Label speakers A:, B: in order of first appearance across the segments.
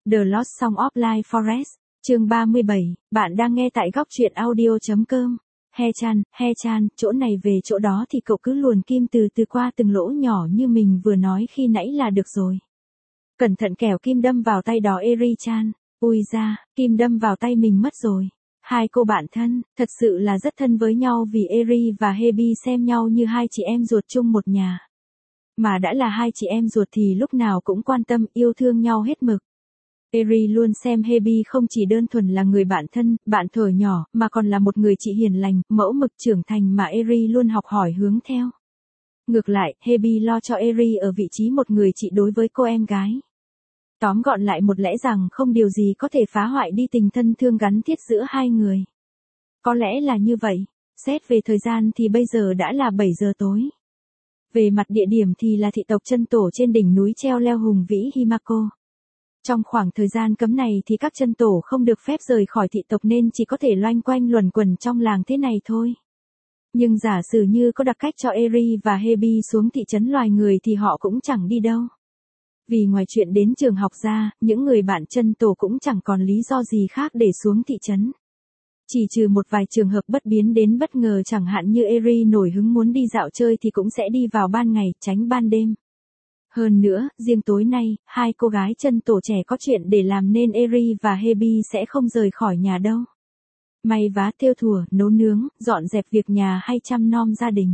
A: The Lost Song of Life Forest, chương 37, bạn đang nghe tại góc truyện audio.com. He-chan, chỗ này về chỗ đó thì cậu cứ luồn kim từ từ qua từng lỗ nhỏ như mình vừa nói khi nãy là được rồi. Cẩn thận kẻo kim đâm vào tay đó Eri-chan. Ui da, kim đâm vào tay mình mất rồi. Hai cô bạn thân, thật sự là rất thân với nhau vì Eri và Hebi xem nhau như hai chị em ruột chung một nhà. Mà đã là hai chị em ruột thì lúc nào cũng quan tâm yêu thương nhau hết mực. Eri luôn xem Hebi không chỉ đơn thuần là người bạn thân, bạn thuở nhỏ, mà còn là một người chị hiền lành, mẫu mực trưởng thành mà Eri luôn học hỏi hướng theo. Ngược lại, Hebi lo cho Eri ở vị trí một người chị đối với cô em gái. Tóm gọn lại một lẽ rằng không điều gì có thể phá hoại đi tình thân thương gắn thiết giữa hai người. Có lẽ là như vậy, xét về thời gian thì bây giờ đã là 7 giờ tối. Về mặt địa điểm thì là thị tộc chân tổ trên đỉnh núi treo leo hùng vĩ Himako. Trong khoảng thời gian cấm này thì các chân tổ không được phép rời khỏi thị tộc nên chỉ có thể loanh quanh luẩn quẩn trong làng thế này thôi. Nhưng giả sử như có đặc cách cho Eri và Hebi xuống thị trấn loài người thì họ cũng chẳng đi đâu. Vì ngoài chuyện đến trường học ra, những người bạn chân tổ cũng chẳng còn lý do gì khác để xuống thị trấn. Chỉ trừ một vài trường hợp bất biến đến bất ngờ chẳng hạn như Eri nổi hứng muốn đi dạo chơi thì cũng sẽ đi vào ban ngày, tránh ban đêm. Hơn nữa, riêng tối nay, hai cô gái chân tổ trẻ có chuyện để làm nên Eri và Hebi sẽ không rời khỏi nhà đâu. May vá thêu thùa, nấu nướng, dọn dẹp việc nhà hay chăm nom gia đình.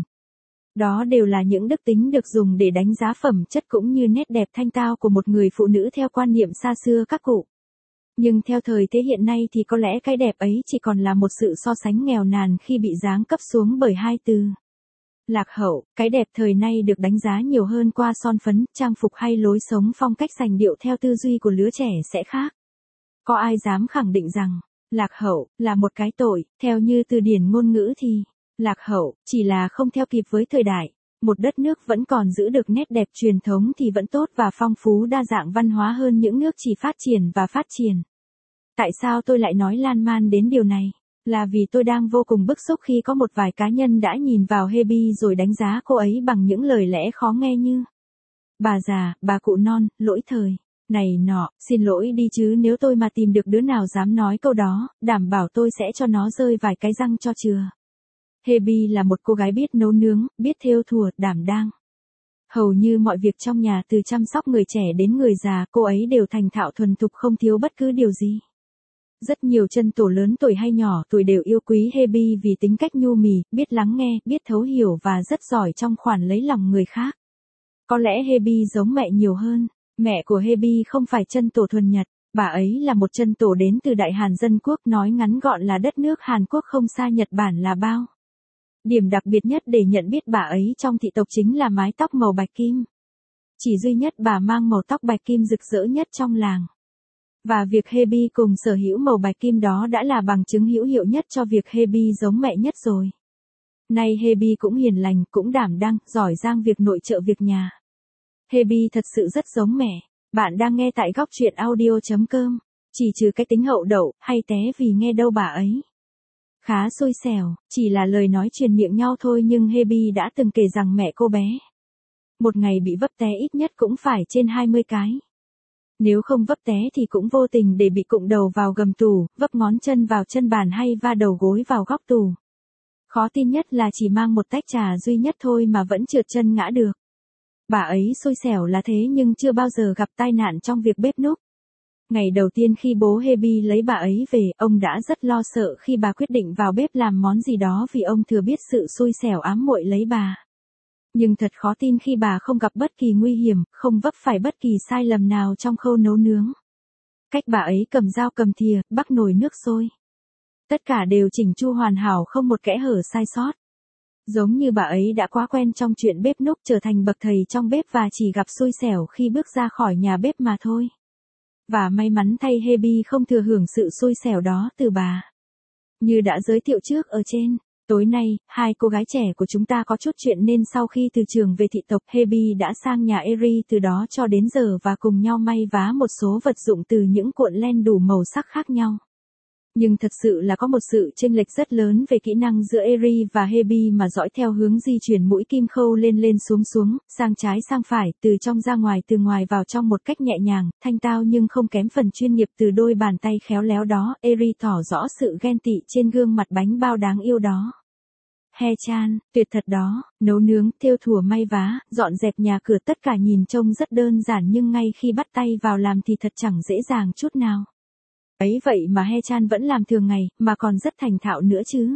A: Đó đều là những đức tính được dùng để đánh giá phẩm chất cũng như nét đẹp thanh tao của một người phụ nữ theo quan niệm xa xưa các cụ. Nhưng theo thời thế hiện nay thì có lẽ cái đẹp ấy chỉ còn là một sự so sánh nghèo nàn khi bị giáng cấp xuống bởi hai từ. Lạc hậu, cái đẹp thời nay được đánh giá nhiều hơn qua son phấn, trang phục hay lối sống phong cách sành điệu theo tư duy của lứa trẻ sẽ khác. Có ai dám khẳng định rằng, lạc hậu, là một cái tội, theo như từ điển ngôn ngữ thì, lạc hậu, chỉ là không theo kịp với thời đại. Một đất nước vẫn còn giữ được nét đẹp truyền thống thì vẫn tốt và phong phú đa dạng văn hóa hơn những nước chỉ phát triển và phát triển. Tại sao tôi lại nói lan man đến điều này? Là vì tôi đang vô cùng bức xúc khi có một vài cá nhân đã nhìn vào Hebi rồi đánh giá cô ấy bằng những lời lẽ khó nghe như bà già, bà cụ non, lỗi thời, này nọ, xin lỗi đi chứ nếu tôi mà tìm được đứa nào dám nói câu đó, đảm bảo tôi sẽ cho nó rơi vài cái răng cho chừa. Hebi là một cô gái biết nấu nướng, biết thêu thùa, đảm đang. Hầu như mọi việc trong nhà từ chăm sóc người trẻ đến người già cô ấy đều thành thạo thuần thục không thiếu bất cứ điều gì. Rất nhiều chân tổ lớn tuổi hay nhỏ tuổi đều yêu quý Hebi vì tính cách nhu mì, biết lắng nghe, biết thấu hiểu và rất giỏi trong khoản lấy lòng người khác. Có lẽ Hebi giống mẹ nhiều hơn. Mẹ của Hebi không phải chân tổ thuần Nhật, bà ấy là một chân tổ đến từ Đại Hàn Dân Quốc, nói ngắn gọn là đất nước Hàn Quốc không xa Nhật Bản là bao. Điểm đặc biệt nhất để nhận biết bà ấy trong thị tộc chính là mái tóc màu bạch kim. Chỉ duy nhất bà mang màu tóc bạch kim rực rỡ nhất trong làng. Và việc Hebi cùng sở hữu màu bạch kim đó đã là bằng chứng hữu hiệu nhất cho việc Hebi giống mẹ nhất rồi. Nay Hebi cũng hiền lành, cũng đảm đang, giỏi giang việc nội trợ việc nhà. Hebi thật sự rất giống mẹ. Bạn đang nghe tại góc truyện audio.com. Chỉ trừ cái tính hậu đậu, hay té vì nghe đâu bà ấy. Khá xui xẻo, chỉ là lời nói truyền miệng nhau thôi nhưng Hebi đã từng kể rằng mẹ cô bé một ngày bị vấp té ít nhất cũng phải trên 20 cái. Nếu không vấp té thì cũng vô tình để bị cụng đầu vào gầm tủ, vấp ngón chân vào chân bàn hay va đầu gối vào góc tủ. Khó tin nhất là chỉ mang một tách trà duy nhất thôi mà vẫn trượt chân ngã được. Bà ấy xui xẻo là thế nhưng chưa bao giờ gặp tai nạn trong việc bếp núc. Ngày đầu tiên khi bố Hebi lấy bà ấy về, ông đã rất lo sợ khi bà quyết định vào bếp làm món gì đó vì ông thừa biết sự xui xẻo ám muội lấy bà. Nhưng thật khó tin khi bà không gặp bất kỳ nguy hiểm, không vấp phải bất kỳ sai lầm nào trong khâu nấu nướng. Cách bà ấy cầm dao cầm thìa, bắc nồi nước sôi. Tất cả đều chỉnh chu hoàn hảo không một kẽ hở sai sót. Giống như bà ấy đã quá quen trong chuyện bếp núc trở thành bậc thầy trong bếp và chỉ gặp xui xẻo khi bước ra khỏi nhà bếp mà thôi. Và may mắn thay Hebi không thừa hưởng sự xui xẻo đó từ bà. Như đã giới thiệu trước ở trên, tối nay, hai cô gái trẻ của chúng ta có chút chuyện nên sau khi từ trường về thị tộc Hebi đã sang nhà Eri từ đó cho đến giờ và cùng nhau may vá một số vật dụng từ những cuộn len đủ màu sắc khác nhau. Nhưng thật sự là có một sự chênh lệch rất lớn về kỹ năng giữa Eri và Hebi mà dõi theo hướng di chuyển mũi kim khâu lên lên xuống xuống, sang trái sang phải, từ trong ra ngoài từ ngoài vào trong một cách nhẹ nhàng, thanh tao nhưng không kém phần chuyên nghiệp từ đôi bàn tay khéo léo đó. Eri tỏ rõ sự ghen tị trên gương mặt bánh bao đáng yêu đó. Haechan, tuyệt thật đó, nấu nướng, thêu thùa may vá, dọn dẹp nhà cửa tất cả nhìn trông rất đơn giản nhưng ngay khi bắt tay vào làm thì thật chẳng dễ dàng chút nào. Ấy vậy mà Haechan vẫn làm thường ngày, mà còn rất thành thạo nữa chứ.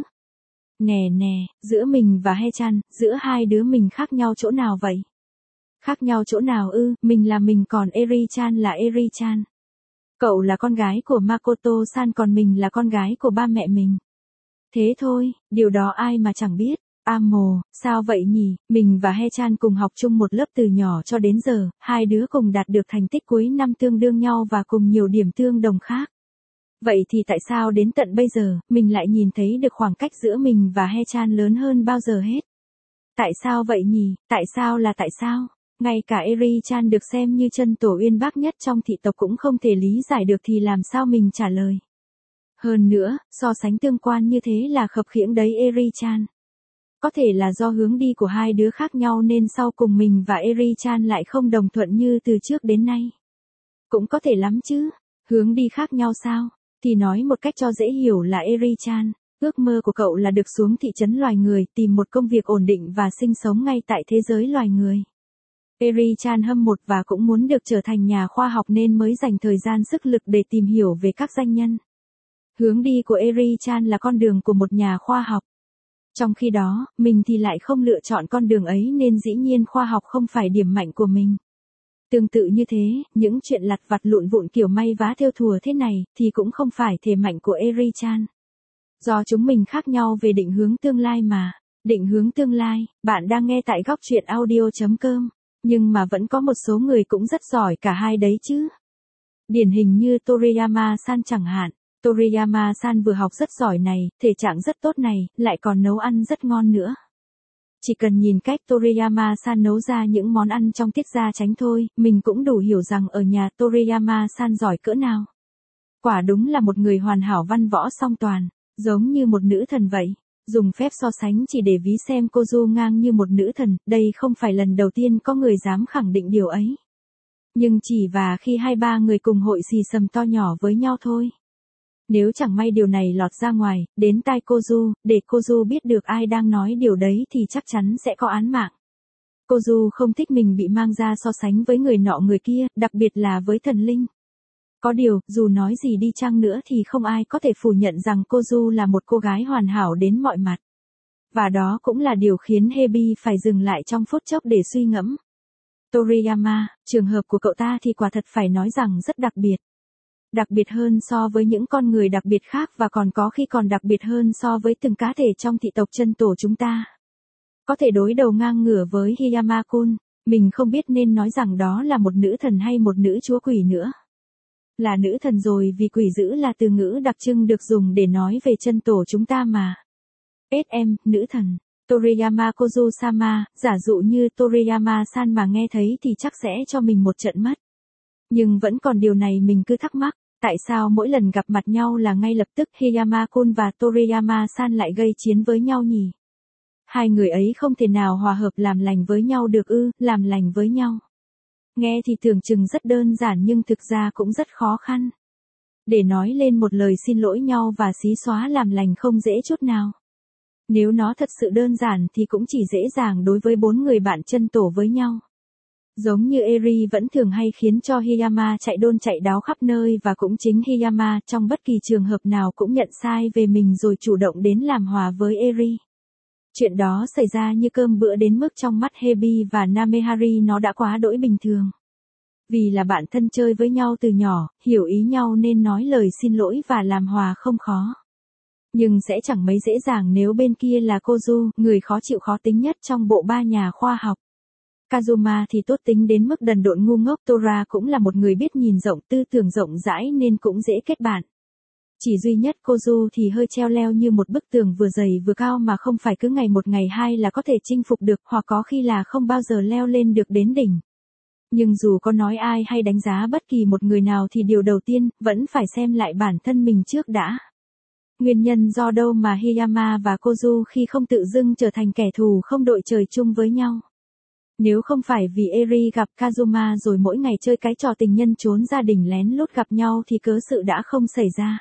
A: Nè nè, giữa mình và Haechan, giữa hai đứa mình khác nhau chỗ nào vậy? Khác nhau chỗ nào ư? Mình là mình còn Eri-chan là Eri-chan. Cậu là con gái của Makoto-san còn mình là con gái của ba mẹ mình. Thế thôi, điều đó ai mà chẳng biết. Mồ, sao vậy nhỉ? Mình và Haechan cùng học chung một lớp từ nhỏ cho đến giờ, hai đứa cùng đạt được thành tích cuối năm tương đương nhau và cùng nhiều điểm tương đồng khác. Vậy thì tại sao đến tận bây giờ, mình lại nhìn thấy được khoảng cách giữa mình và Haechan lớn hơn bao giờ hết? Tại sao vậy nhỉ? Tại sao? Ngay cả Eri-chan được xem như chân tổ uyên bác nhất trong thị tộc cũng không thể lý giải được thì làm sao mình trả lời. Hơn nữa, so sánh tương quan như thế là khập khiễng đấy Eri-chan. Có thể là do hướng đi của hai đứa khác nhau nên sau cùng mình và Eri-chan lại không đồng thuận như từ trước đến nay. Cũng có thể lắm chứ. Hướng đi khác nhau sao? Thì nói một cách cho dễ hiểu là Eri-chan, ước mơ của cậu là được xuống thị trấn loài người, tìm một công việc ổn định và sinh sống ngay tại thế giới loài người. Eri-chan hâm mộ và cũng muốn được trở thành nhà khoa học nên mới dành thời gian sức lực để tìm hiểu về các danh nhân. Hướng đi của Eri-chan là con đường của một nhà khoa học. Trong khi đó, mình thì lại không lựa chọn con đường ấy nên dĩ nhiên khoa học không phải điểm mạnh của mình. Tương tự như thế, những chuyện lặt vặt lụn vụn kiểu may vá thêu thùa thế này thì cũng không phải thể mạnh của Eri-chan. Do chúng mình khác nhau về định hướng tương lai mà. Định hướng tương lai, bạn đang nghe tại góc truyện audio.com. Nhưng mà vẫn có một số người cũng rất giỏi cả hai đấy chứ. Điển hình như Toriyama-san chẳng hạn. Toriyama-san vừa học rất giỏi này, thể trạng rất tốt này, lại còn nấu ăn rất ngon nữa. Chỉ cần nhìn cách Toriyama-san nấu ra những món ăn trong tiết gia chánh thôi, mình cũng đủ hiểu rằng ở nhà Toriyama-san giỏi cỡ nào. Quả đúng là một người hoàn hảo văn võ song toàn, giống như một nữ thần vậy. Dùng phép so sánh chỉ để ví xem Kozu ngang như một nữ thần, đây không phải lần đầu tiên có người dám khẳng định điều ấy. Nhưng chỉ và khi hai ba người cùng hội xì xầm to nhỏ với nhau thôi. Nếu chẳng may điều này lọt ra ngoài, đến tai Kozu, để Kozu biết được ai đang nói điều đấy thì chắc chắn sẽ có án mạng. Kozu không thích mình bị mang ra so sánh với người nọ người kia, đặc biệt là với thần linh. Có điều, dù nói gì đi chăng nữa thì không ai có thể phủ nhận rằng Kozu là một cô gái hoàn hảo đến mọi mặt. Và đó cũng là điều khiến Hebi phải dừng lại trong phút chốc để suy ngẫm. Toriyama, trường hợp của cậu ta thì quả thật phải nói rằng rất đặc biệt. Đặc biệt hơn so với những con người đặc biệt khác và còn có khi còn đặc biệt hơn so với từng cá thể trong thị tộc chân tổ chúng ta. Có thể đối đầu ngang ngửa với Hiyama-kun, mình không biết nên nói rằng đó là một nữ thần hay một nữ chúa quỷ nữa. Là nữ thần rồi vì quỷ dữ là từ ngữ đặc trưng được dùng để nói về chân tổ chúng ta mà. SM, nữ thần. Toriyama Kozu-sama, giả dụ như Toriyama-san mà nghe thấy thì chắc sẽ cho mình một trận mất. Nhưng vẫn còn điều này mình cứ thắc mắc, tại sao mỗi lần gặp mặt nhau là ngay lập tức Hiyama-kun và Toriyama-san lại gây chiến với nhau nhỉ? Hai người ấy không thể nào hòa hợp làm lành với nhau được ư, làm lành với nhau. Nghe thì tưởng chừng rất đơn giản nhưng thực ra cũng rất khó khăn. Để nói lên một lời xin lỗi nhau và xí xóa làm lành không dễ chút nào. Nếu nó thật sự đơn giản thì cũng chỉ dễ dàng đối với bốn người bạn chân tổ với nhau. Giống như Eri vẫn thường hay khiến cho Hiyama chạy đôn chạy đáo khắp nơi và cũng chính Hiyama trong bất kỳ trường hợp nào cũng nhận sai về mình rồi chủ động đến làm hòa với Eri. Chuyện đó xảy ra như cơm bữa đến mức trong mắt Hebi và Namehari nó đã quá đỗi bình thường. Vì là bạn thân chơi với nhau từ nhỏ, hiểu ý nhau nên nói lời xin lỗi và làm hòa không khó. Nhưng sẽ chẳng mấy dễ dàng nếu bên kia là Kozu, người khó chịu khó tính nhất trong bộ ba nhà khoa học. Kazuma thì tốt tính đến mức đần độn ngu ngốc, Tora cũng là một người biết nhìn rộng, tư tưởng rộng rãi nên cũng dễ kết bạn. Chỉ duy nhất Kozu thì hơi treo leo như một bức tường vừa dày vừa cao mà không phải cứ ngày một ngày hai là có thể chinh phục được hoặc có khi là không bao giờ leo lên được đến đỉnh. Nhưng dù có nói ai hay đánh giá bất kỳ một người nào thì điều đầu tiên vẫn phải xem lại bản thân mình trước đã. Nguyên nhân do đâu mà Hiyama và Kozu khi không tự dưng trở thành kẻ thù không đội trời chung với nhau? Nếu không phải vì Eri gặp Kazuma rồi mỗi ngày chơi cái trò tình nhân trốn gia đình lén lút gặp nhau thì cớ sự đã không xảy ra.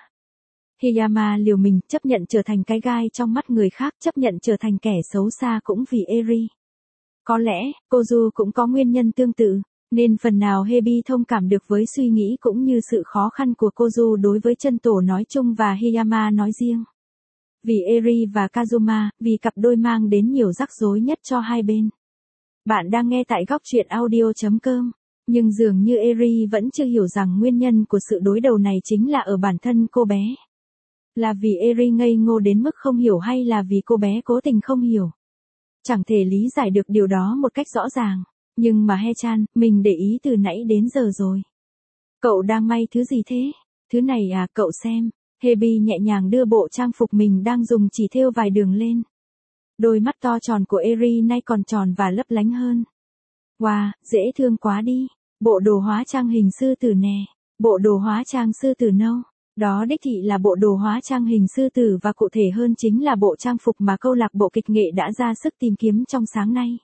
A: Hiyama liều mình chấp nhận trở thành cái gai trong mắt người khác, chấp nhận trở thành kẻ xấu xa cũng vì Eri. Có lẽ, Kozu cũng có nguyên nhân tương tự, nên phần nào Hebi thông cảm được với suy nghĩ cũng như sự khó khăn của Kozu đối với chân tổ nói chung và Hiyama nói riêng. Vì Eri và Kazuma, vì cặp đôi mang đến nhiều rắc rối nhất cho hai bên. Bạn đang nghe tại góc truyện audio.com, nhưng dường như Eri vẫn chưa hiểu rằng nguyên nhân của sự đối đầu này chính là ở bản thân cô bé. Là vì Eri ngây ngô đến mức không hiểu hay là vì cô bé cố tình không hiểu? Chẳng thể lý giải được điều đó một cách rõ ràng. Nhưng mà He-chan, mình để ý từ nãy đến giờ rồi. Cậu đang may thứ gì thế? Thứ này à, cậu xem. Hebi nhẹ nhàng đưa bộ trang phục mình đang dùng chỉ thêu vài đường lên. Đôi mắt to tròn của Eri nay còn tròn và lấp lánh hơn. Wow, dễ thương quá đi. Bộ đồ hóa trang hình sư tử nè. Bộ đồ hóa trang sư tử nâu. Đó đích thị là bộ đồ hóa trang hình sư tử và cụ thể hơn chính là bộ trang phục mà câu lạc bộ kịch nghệ đã ra sức tìm kiếm trong sáng nay.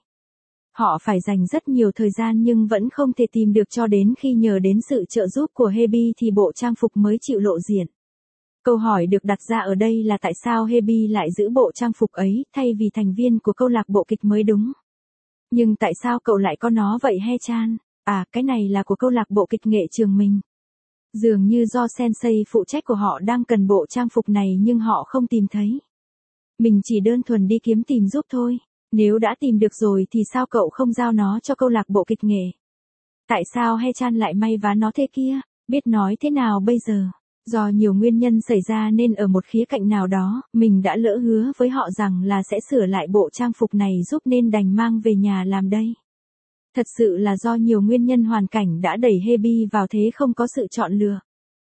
A: Họ phải dành rất nhiều thời gian nhưng vẫn không thể tìm được cho đến khi nhờ đến sự trợ giúp của Hebi thì bộ trang phục mới chịu lộ diện. Câu hỏi được đặt ra ở đây là tại sao Hebi lại giữ bộ trang phục ấy thay vì thành viên của câu lạc bộ kịch mới đúng. Nhưng tại sao cậu lại có nó vậy He-chan? À, cái này là của câu lạc bộ kịch nghệ trường mình. Dường như do sensei phụ trách của họ đang cần bộ trang phục này nhưng họ không tìm thấy. Mình chỉ đơn thuần đi kiếm tìm giúp thôi. Nếu đã tìm được rồi thì sao cậu không giao nó cho câu lạc bộ kịch nghệ? Tại sao He-chan lại may vá nó thế kia? Biết nói thế nào bây giờ? Do nhiều nguyên nhân xảy ra nên ở một khía cạnh nào đó, mình đã lỡ hứa với họ rằng là sẽ sửa lại bộ trang phục này giúp nên đành mang về nhà làm đây. Thật sự là do nhiều nguyên nhân hoàn cảnh đã đẩy Hebi vào thế không có sự chọn lựa.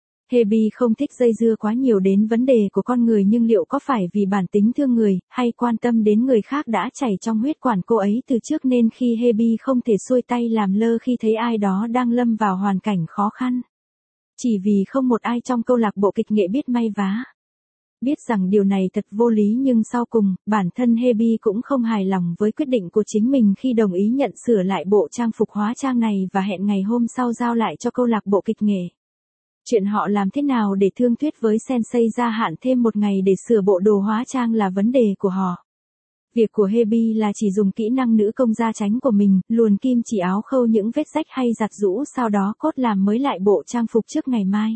A: Hebi không thích dây dưa quá nhiều đến vấn đề của con người nhưng liệu có phải vì bản tính thương người, hay quan tâm đến người khác đã chảy trong huyết quản cô ấy từ trước nên khi Hebi không thể xuôi tay làm lơ khi thấy ai đó đang lâm vào hoàn cảnh khó khăn. Chỉ vì không một ai trong câu lạc bộ kịch nghệ biết may vá. Biết rằng điều này thật vô lý nhưng sau cùng, bản thân Hebi cũng không hài lòng với quyết định của chính mình khi đồng ý nhận sửa lại bộ trang phục hóa trang này và hẹn ngày hôm sau giao lại cho câu lạc bộ kịch nghệ. Chuyện họ làm thế nào để thương thuyết với sensei gia hạn thêm một ngày để sửa bộ đồ hóa trang là vấn đề của họ. Việc của Hebi là chỉ dùng kỹ năng nữ công gia tránh của mình, luồn kim chỉ áo khâu những vết rách hay giặt giũ sau đó cốt làm mới lại bộ trang phục trước ngày mai.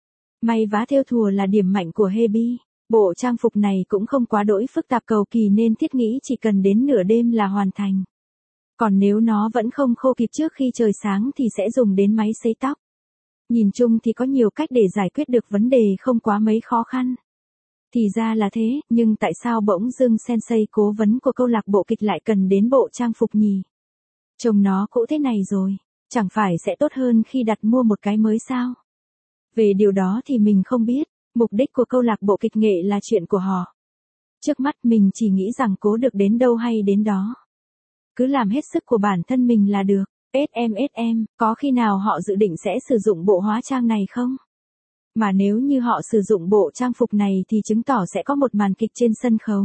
A: May vá thêu thùa là điểm mạnh của Hebi. Bộ trang phục này cũng không quá đỗi phức tạp cầu kỳ nên thiết nghĩ chỉ cần đến nửa đêm là hoàn thành. Còn nếu nó vẫn không khô kịp trước khi trời sáng thì sẽ dùng đến máy sấy tóc. Nhìn chung thì có nhiều cách để giải quyết được vấn đề không quá mấy khó khăn. Thì ra là thế, nhưng tại sao bỗng dưng sensei cố vấn của câu lạc bộ kịch lại cần đến bộ trang phục nhỉ? Trông nó cũ thế này rồi, chẳng phải sẽ tốt hơn khi đặt mua một cái mới sao? Về điều đó thì mình không biết, mục đích của câu lạc bộ kịch nghệ là chuyện của họ. Trước mắt mình chỉ nghĩ rằng cố được đến đâu hay đến đó. Cứ làm hết sức của bản thân mình là được. SM, có khi nào họ dự định sẽ sử dụng bộ hóa trang này không? Mà nếu như họ sử dụng bộ trang phục này thì chứng tỏ sẽ có một màn kịch trên sân khấu.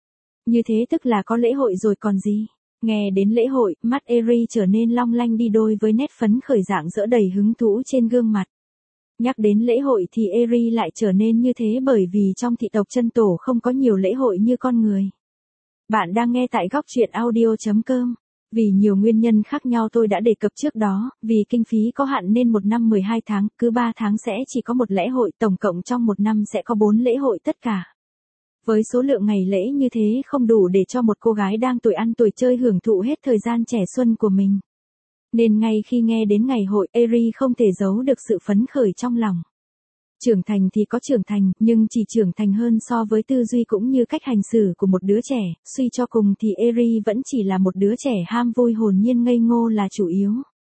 A: Như thế tức là có lễ hội rồi còn gì. Nghe đến lễ hội, mắt Eri trở nên long lanh đi đôi với nét phấn khởi rạng rỡ đầy hứng thú trên gương mặt. Nhắc đến lễ hội thì Eri lại trở nên như thế bởi vì trong thị tộc chân tổ không có nhiều lễ hội như con người. Bạn đang nghe tại góc truyện audio.com. Vì nhiều nguyên nhân khác nhau tôi đã đề cập trước đó, vì kinh phí có hạn nên một năm 12 tháng, cứ 3 tháng sẽ chỉ có một lễ hội, tổng cộng trong một năm sẽ có 4 lễ hội tất cả. Với số lượng ngày lễ như thế không đủ để cho một cô gái đang tuổi ăn tuổi chơi hưởng thụ hết thời gian trẻ xuân của mình. Nên ngay khi nghe đến ngày hội, Eri không thể giấu được sự phấn khởi trong lòng. Trưởng thành thì có trưởng thành, nhưng chỉ trưởng thành hơn so với tư duy cũng như cách hành xử của một đứa trẻ, suy cho cùng thì Eri vẫn chỉ là một đứa trẻ ham vui hồn nhiên ngây ngô là chủ yếu.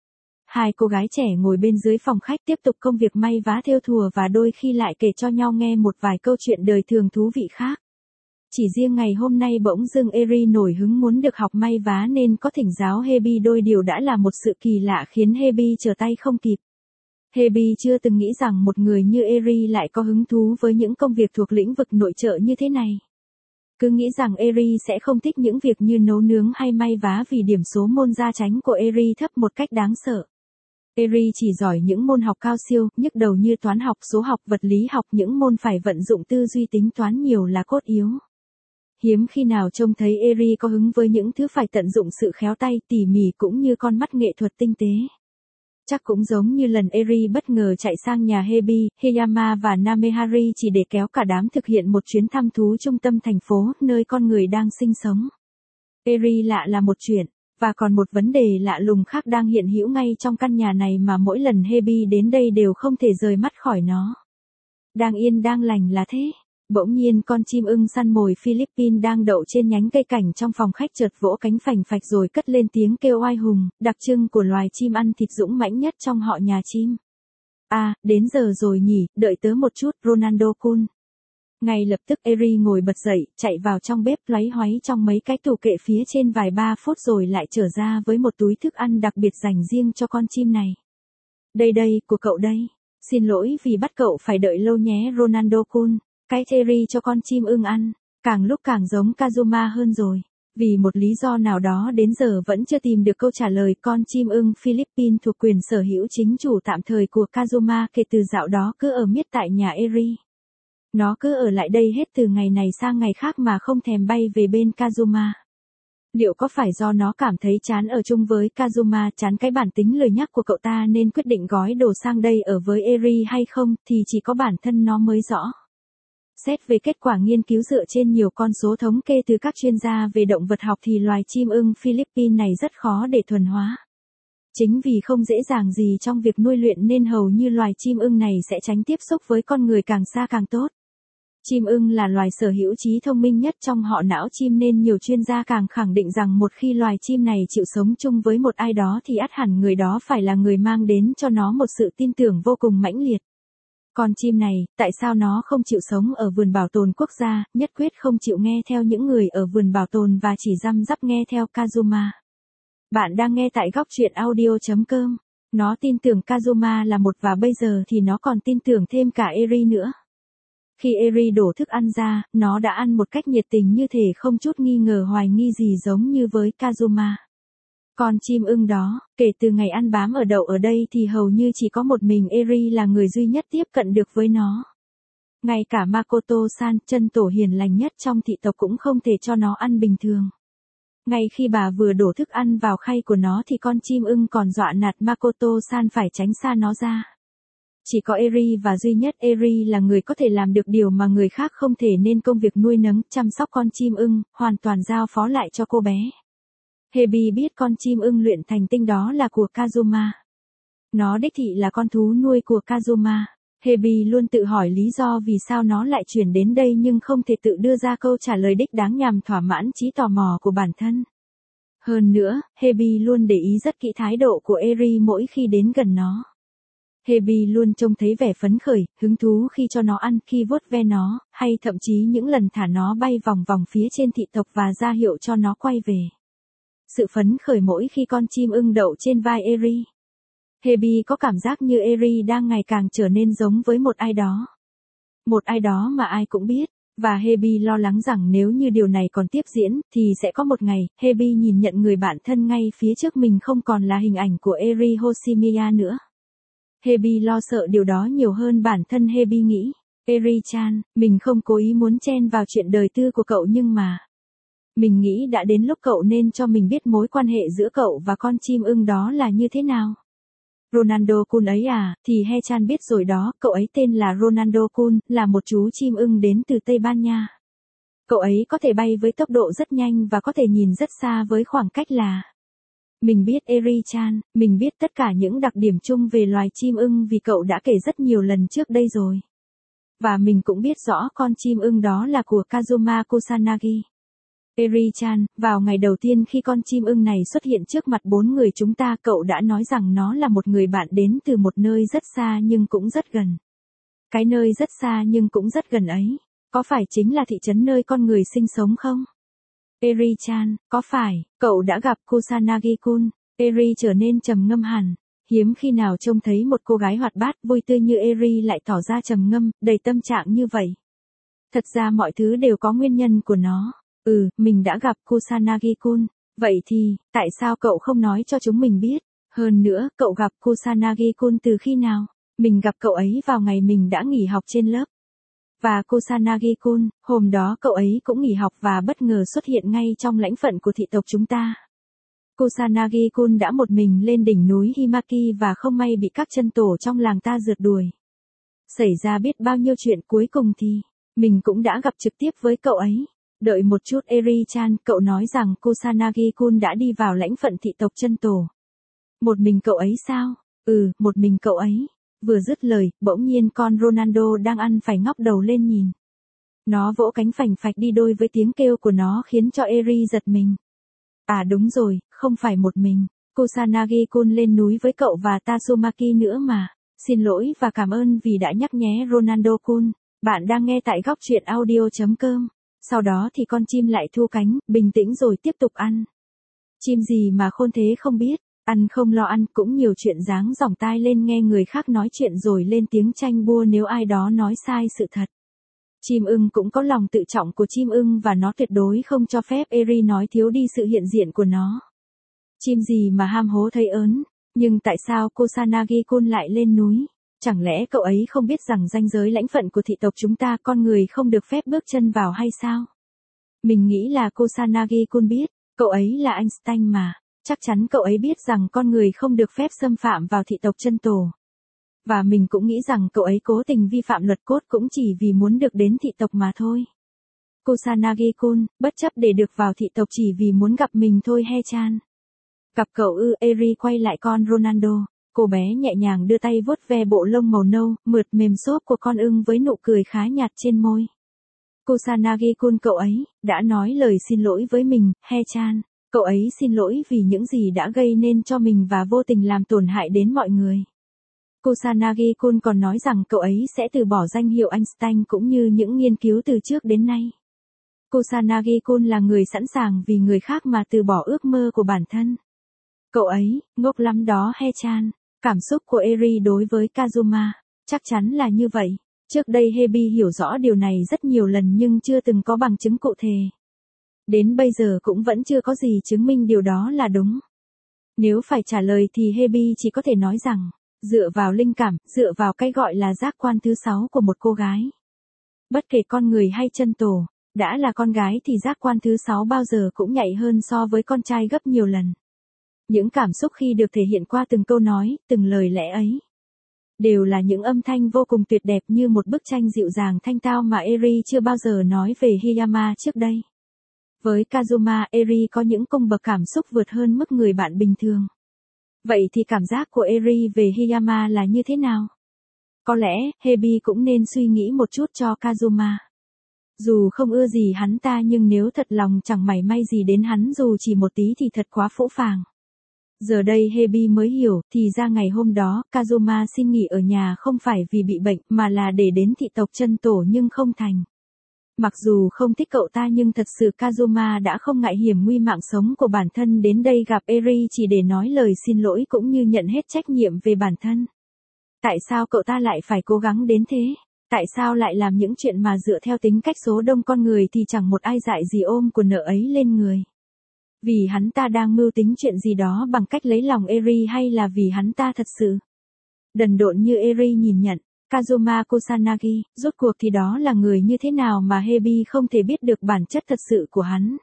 A: Hai cô gái trẻ ngồi bên dưới phòng khách tiếp tục công việc may vá thêu thùa và đôi khi lại kể cho nhau nghe một vài câu chuyện đời thường thú vị khác. Chỉ riêng ngày hôm nay bỗng dưng Eri nổi hứng muốn được học may vá nên có thỉnh giáo Hebi đôi điều đã là một sự kỳ lạ khiến Hebi trở tay không kịp. Hebi chưa từng nghĩ rằng một người như Eri lại có hứng thú với những công việc thuộc lĩnh vực nội trợ như thế này. Cứ nghĩ rằng Eri sẽ không thích những việc như nấu nướng hay may vá vì điểm số môn gia chánh của Eri thấp một cách đáng sợ. Eri chỉ giỏi những môn học cao siêu, nhức đầu như toán học, số học, vật lý học, những môn phải vận dụng tư duy tính toán nhiều là cốt yếu. Hiếm khi nào trông thấy Eri có hứng với những thứ phải tận dụng sự khéo tay, tỉ mỉ cũng như con mắt nghệ thuật tinh tế. Chắc cũng giống như lần Eri bất ngờ chạy sang nhà Hebi, Heyama và Namehari chỉ để kéo cả đám thực hiện một chuyến thăm thú trung tâm thành phố, nơi con người đang sinh sống. Eri lạ là một chuyện, và còn một vấn đề lạ lùng khác đang hiện hữu ngay trong căn nhà này mà mỗi lần Hebi đến đây đều không thể rời mắt khỏi nó. Đang yên đang lành là thế. Bỗng nhiên con chim ưng săn mồi Philippines đang đậu trên nhánh cây cảnh trong phòng khách chợt vỗ cánh phành phạch rồi cất lên tiếng kêu oai hùng, đặc trưng của loài chim ăn thịt dũng mãnh nhất trong họ nhà chim. À, đến giờ rồi nhỉ, đợi tớ một chút, Ronaldo-kun. Ngay lập tức Eri ngồi bật dậy, chạy vào trong bếp loáy hoáy trong mấy cái tủ kệ phía trên vài ba phút rồi lại trở ra với một túi thức ăn đặc biệt dành riêng cho con chim này. Đây đây, của cậu đây. Xin lỗi vì bắt cậu phải đợi lâu nhé Ronaldo-kun. Cái Eri cho con chim ưng ăn, càng lúc càng giống Kazuma hơn rồi. Vì một lý do nào đó đến giờ vẫn chưa tìm được câu trả lời, con chim ưng Philippines thuộc quyền sở hữu chính chủ tạm thời của Kazuma kể từ dạo đó cứ ở miết tại nhà Eri. Nó cứ ở lại đây hết từ ngày này sang ngày khác mà không thèm bay về bên Kazuma. Liệu có phải do nó cảm thấy chán ở chung với Kazuma, chán cái bản tính lười nhác của cậu ta nên quyết định gói đồ sang đây ở với Eri hay không thì chỉ có bản thân nó mới rõ. Xét về kết quả nghiên cứu dựa trên nhiều con số thống kê từ các chuyên gia về động vật học thì loài chim ưng Philippines này rất khó để thuần hóa. Chính vì không dễ dàng gì trong việc nuôi luyện nên hầu như loài chim ưng này sẽ tránh tiếp xúc với con người càng xa càng tốt. Chim ưng là loài sở hữu trí thông minh nhất trong họ não chim nên nhiều chuyên gia càng khẳng định rằng một khi loài chim này chịu sống chung với một ai đó thì ắt hẳn người đó phải là người mang đến cho nó một sự tin tưởng vô cùng mãnh liệt. Con chim này, tại sao nó không chịu sống ở vườn bảo tồn quốc gia, nhất quyết không chịu nghe theo những người ở vườn bảo tồn và chỉ răm rắp nghe theo Kazuma? Bạn đang nghe tại góc truyện audio.com. Nó tin tưởng Kazuma là một và bây giờ thì nó còn tin tưởng thêm cả Eri nữa. Khi Eri đổ thức ăn ra, nó đã ăn một cách nhiệt tình như thể không chút nghi ngờ hoài nghi gì giống như với Kazuma. Con chim ưng đó, kể từ ngày ăn bám ở đậu ở đây thì hầu như chỉ có một mình Eri là người duy nhất tiếp cận được với nó. Ngay cả Makoto-san, chân tổ hiền lành nhất trong thị tộc cũng không thể cho nó ăn bình thường. Ngay khi bà vừa đổ thức ăn vào khay của nó thì con chim ưng còn dọa nạt Makoto-san phải tránh xa nó ra. Chỉ có Eri và duy nhất Eri là người có thể làm được điều mà người khác không thể nên công việc nuôi nấng, chăm sóc con chim ưng, hoàn toàn giao phó lại cho cô bé. Hebi biết con chim ưng luyện thành tinh đó là của Kazuma. Nó đích thị là con thú nuôi của Kazuma. Hebi luôn tự hỏi lý do vì sao nó lại chuyển đến đây nhưng không thể tự đưa ra câu trả lời đích đáng nhằm thỏa mãn trí tò mò của bản thân. Hơn nữa, Hebi luôn để ý rất kỹ thái độ của Eri mỗi khi đến gần nó. Hebi luôn trông thấy vẻ phấn khởi, hứng thú khi cho nó ăn, khi vuốt ve nó, hay thậm chí những lần thả nó bay vòng vòng phía trên thị tộc và ra hiệu cho nó quay về. Sự phấn khởi mỗi khi con chim ưng đậu trên vai Eri. Hebi có cảm giác như Eri đang ngày càng trở nên giống với một ai đó. Một ai đó mà ai cũng biết, và Hebi lo lắng rằng nếu như điều này còn tiếp diễn, thì sẽ có một ngày, Hebi nhìn nhận người bạn thân ngay phía trước mình không còn là hình ảnh của Eri Hoshimiya nữa. Hebi lo sợ điều đó nhiều hơn bản thân Hebi nghĩ. Eri-chan, mình không cố ý muốn chen vào chuyện đời tư của cậu nhưng mà... Mình nghĩ đã đến lúc cậu nên cho mình biết mối quan hệ giữa cậu và con chim ưng đó là như thế nào. Ronaldo-kun ấy à, thì He-chan biết rồi đó, cậu ấy tên là Ronaldo-kun, là một chú chim ưng đến từ Tây Ban Nha. Cậu ấy có thể bay với tốc độ rất nhanh và có thể nhìn rất xa với khoảng cách là... Mình biết Eri-chan, mình biết tất cả những đặc điểm chung về loài chim ưng vì cậu đã kể rất nhiều lần trước đây rồi. Và mình cũng biết rõ con chim ưng đó là của Kazuma Kusanagi. Eri-chan, vào ngày đầu tiên khi con chim ưng này xuất hiện trước mặt 4 người chúng ta, cậu đã nói rằng nó là một người bạn đến từ một nơi rất xa nhưng cũng rất gần. Cái nơi rất xa nhưng cũng rất gần ấy, có phải chính là thị trấn nơi con người sinh sống không? Eri-chan, có phải, cậu đã gặp Kusanagi-kun? Eri trở nên trầm ngâm hẳn. Hiếm khi nào trông thấy một cô gái hoạt bát, vui tươi như Eri lại tỏ ra trầm ngâm, đầy tâm trạng như vậy. Thật ra mọi thứ đều có nguyên nhân của nó. Mình đã gặp Kusanagi-kun. Vậy thì, tại sao cậu không nói cho chúng mình biết? Hơn nữa, cậu gặp Kusanagi-kun từ khi nào? Mình gặp cậu ấy vào ngày mình đã nghỉ học trên lớp. Và Kusanagi-kun, hôm đó cậu ấy cũng nghỉ học và bất ngờ xuất hiện ngay trong lãnh phận của thị tộc chúng ta. Kusanagi-kun đã một mình lên đỉnh núi Himaki và không may bị các chân tổ trong làng ta rượt đuổi. Xảy ra biết bao nhiêu chuyện, cuối cùng thì, mình cũng đã gặp trực tiếp với cậu ấy. Đợi một chút Eri-chan, cậu nói rằng Kusanagi-kun đã đi vào lãnh phận thị tộc chân tổ. Một mình cậu ấy sao? Một mình cậu ấy. Vừa dứt lời, bỗng nhiên con Ronaldo đang ăn phải ngóc đầu lên nhìn. Nó vỗ cánh phành phạch đi đôi với tiếng kêu của nó khiến cho Eri giật mình. À đúng rồi, không phải một mình. Kusanagi-kun lên núi với cậu và Tatsumaki nữa mà. Xin lỗi và cảm ơn vì đã nhắc nhé Ronaldo-kun. Bạn đang nghe tại góc truyện audio.com. Sau đó thì con chim lại thu cánh, bình tĩnh rồi tiếp tục ăn. Chim gì mà khôn thế không biết, ăn không lo ăn, cũng nhiều chuyện dáng dỏng tai lên nghe người khác nói chuyện rồi lên tiếng tranh bua nếu ai đó nói sai sự thật. Chim ưng cũng có lòng tự trọng của chim ưng và nó tuyệt đối không cho phép Eri nói thiếu đi sự hiện diện của nó. Chim gì mà ham hố thấy ớn, nhưng tại sao Kusanagi-kun lại lên núi? Chẳng lẽ cậu ấy không biết rằng ranh giới lãnh phận của thị tộc chúng ta con người không được phép bước chân vào hay sao? Mình nghĩ là Kusanagi-kun biết, cậu ấy là Einstein mà, chắc chắn cậu ấy biết rằng con người không được phép xâm phạm vào thị tộc chân tổ. Và mình cũng nghĩ rằng cậu ấy cố tình vi phạm luật cốt cũng chỉ vì muốn được đến thị tộc mà thôi. Kusanagi-kun, bất chấp để được vào thị tộc chỉ vì muốn gặp mình thôi He-chan. Gặp cậu Eri quay lại con Ronaldo. Cô bé nhẹ nhàng đưa tay vuốt ve bộ lông màu nâu, mượt mềm xốp của con ưng với nụ cười khá nhạt trên môi. Kusanagi-kun, cậu ấy đã nói lời xin lỗi với mình, He-chan. Cậu ấy xin lỗi vì những gì đã gây nên cho mình và vô tình làm tổn hại đến mọi người. Kusanagi-kun còn nói rằng cậu ấy sẽ từ bỏ danh hiệu Einstein cũng như những nghiên cứu từ trước đến nay. Kusanagi-kun là người sẵn sàng vì người khác mà từ bỏ ước mơ của bản thân. Cậu ấy, ngốc lắm đó He-chan. Cảm xúc của Eri đối với Kazuma, chắc chắn là như vậy. Trước đây Hebi hiểu rõ điều này rất nhiều lần nhưng chưa từng có bằng chứng cụ thể. Đến bây giờ cũng vẫn chưa có gì chứng minh điều đó là đúng. Nếu phải trả lời thì Hebi chỉ có thể nói rằng, dựa vào linh cảm, dựa vào cái gọi là giác quan thứ 6 của một cô gái. Bất kể con người hay chân tổ, đã là con gái thì giác quan thứ 6 bao giờ cũng nhạy hơn so với con trai gấp nhiều lần. Những cảm xúc khi được thể hiện qua từng câu nói, từng lời lẽ ấy, đều là những âm thanh vô cùng tuyệt đẹp như một bức tranh dịu dàng thanh tao mà Eri chưa bao giờ nói về Hiyama trước đây. Với Kazuma, Eri có những cung bậc cảm xúc vượt hơn mức người bạn bình thường. Vậy thì cảm giác của Eri về Hiyama là như thế nào? Có lẽ, Hebi cũng nên suy nghĩ một chút cho Kazuma. Dù không ưa gì hắn ta nhưng nếu thật lòng chẳng mảy may gì đến hắn dù chỉ một tí thì thật quá phũ phàng. Giờ đây Hebi mới hiểu, thì ra ngày hôm đó, Kazuma xin nghỉ ở nhà không phải vì bị bệnh, mà là để đến thị tộc chân tổ nhưng không thành. Mặc dù không thích cậu ta nhưng thật sự Kazuma đã không ngại hiểm nguy mạng sống của bản thân đến đây gặp Eri chỉ để nói lời xin lỗi cũng như nhận hết trách nhiệm về bản thân. Tại sao cậu ta lại phải cố gắng đến thế? Tại sao lại làm những chuyện mà dựa theo tính cách số đông con người thì chẳng một ai dại gì ôm của nợ ấy lên người? Vì hắn ta đang mưu tính chuyện gì đó bằng cách lấy lòng Eri hay là vì hắn ta thật sự đần độn như Eri nhìn nhận? Kazuma Kusanagi, rốt cuộc thì đó là người như thế nào mà Hebi không thể biết được bản chất thật sự của hắn?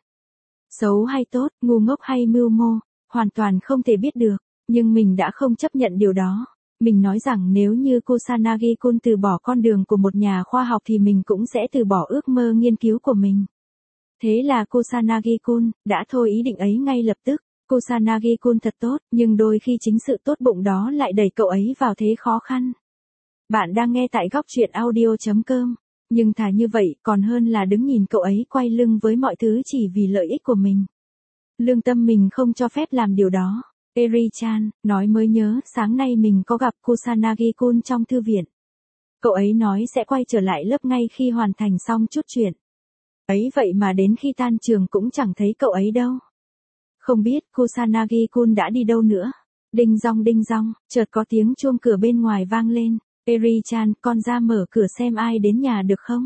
A: Xấu hay tốt, ngu ngốc hay mưu mô, hoàn toàn không thể biết được, nhưng mình đã không chấp nhận điều đó. Mình nói rằng nếu như Kusanagi-kun từ bỏ con đường của một nhà khoa học thì mình cũng sẽ từ bỏ ước mơ nghiên cứu của mình. Thế là Kusanagi-kun đã thôi ý định ấy ngay lập tức. Kusanagi-kun thật tốt, nhưng đôi khi chính sự tốt bụng đó lại đẩy cậu ấy vào thế khó khăn. Bạn đang nghe tại góc truyện audio.com. Nhưng thà như vậy còn hơn là đứng nhìn cậu ấy quay lưng với mọi thứ chỉ vì lợi ích của mình. Lương tâm mình không cho phép làm điều đó. Eri-chan, nói mới nhớ, sáng nay mình có gặp Kusanagi-kun trong thư viện. Cậu ấy nói sẽ quay trở lại lớp ngay khi hoàn thành xong chút chuyện. Ấy vậy mà đến khi tan trường cũng chẳng thấy cậu ấy đâu. Không biết Kusanagi-kun đã đi đâu nữa. Đinh dong, chợt có tiếng chuông cửa bên ngoài vang lên. Eri-chan, con ra mở cửa xem ai đến nhà được không?